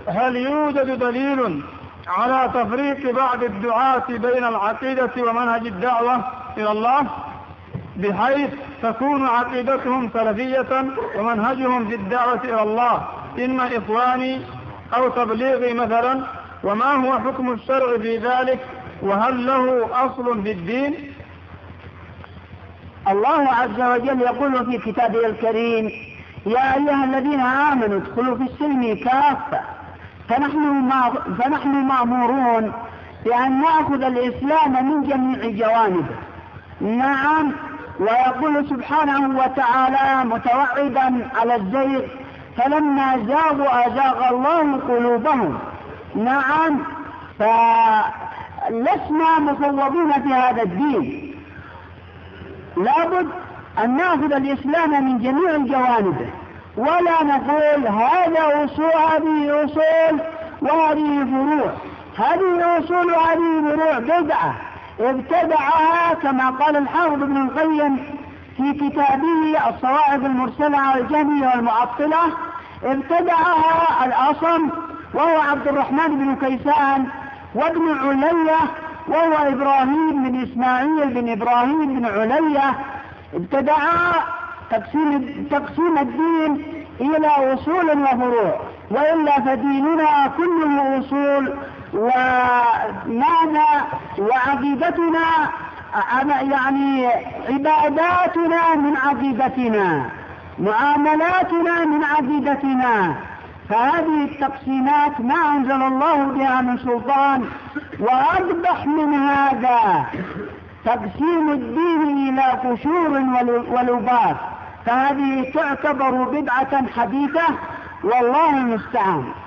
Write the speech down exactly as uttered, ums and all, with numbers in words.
هل يوجد دليل على تفريق بعض الدعاة بين العقيدة ومنهج الدعوة إلى الله، بحيث تكون عقيدتهم سلفية ومنهجهم في الدعوة إلى الله إما إخواني أو تبليغي مثلا؟ وما هو حكم الشرع في ذلك، وهل له أصل في الدين؟ الله عز وجل يقول في كتابه الكريم: يا أيها الذين آمنوا ادخلوا في السلم كافة. فنحن, فنحن مأمورون بأن نأخذ الإسلام من جميع جوانبه. نعم. ويقول سبحانه وتعالى متوعدا على الزيغ: فلما زاغوا أزاغ الله قلوبهم. نعم. فلسنا مفوضين في هذا الدين، لابد أن نأخذ الإسلام من جميع جوانبه، ولا نقول هذا أصول هذه أصول وهذه فروع، هذه أصول وهذه فروع بدعة ابتدعها كما قال الحافظ ابن القيم في كتابه الصواعق المرسلة على الجهمية والمعطلة: ابتدعها الأصم وهو عبد الرحمن بن كيسان، وابن علية وهو إبراهيم بن إسماعيل بن إبراهيم بن علية. ابتدعا تقسيم, تقسيم الدين إلى أصول وفروع، وإلا فديننا كله أصول، وماذا وعقيدتنا يعني عباداتنا من عقيدتنا، معاملاتنا من عقيدتنا. فهذه التقسيمات ما أنزل الله بها من سلطان. وأقبح من هذا تقسيم الدين إلى قشور ولباس، فهذه تعتبر بدعة حديثة، والله المستعان.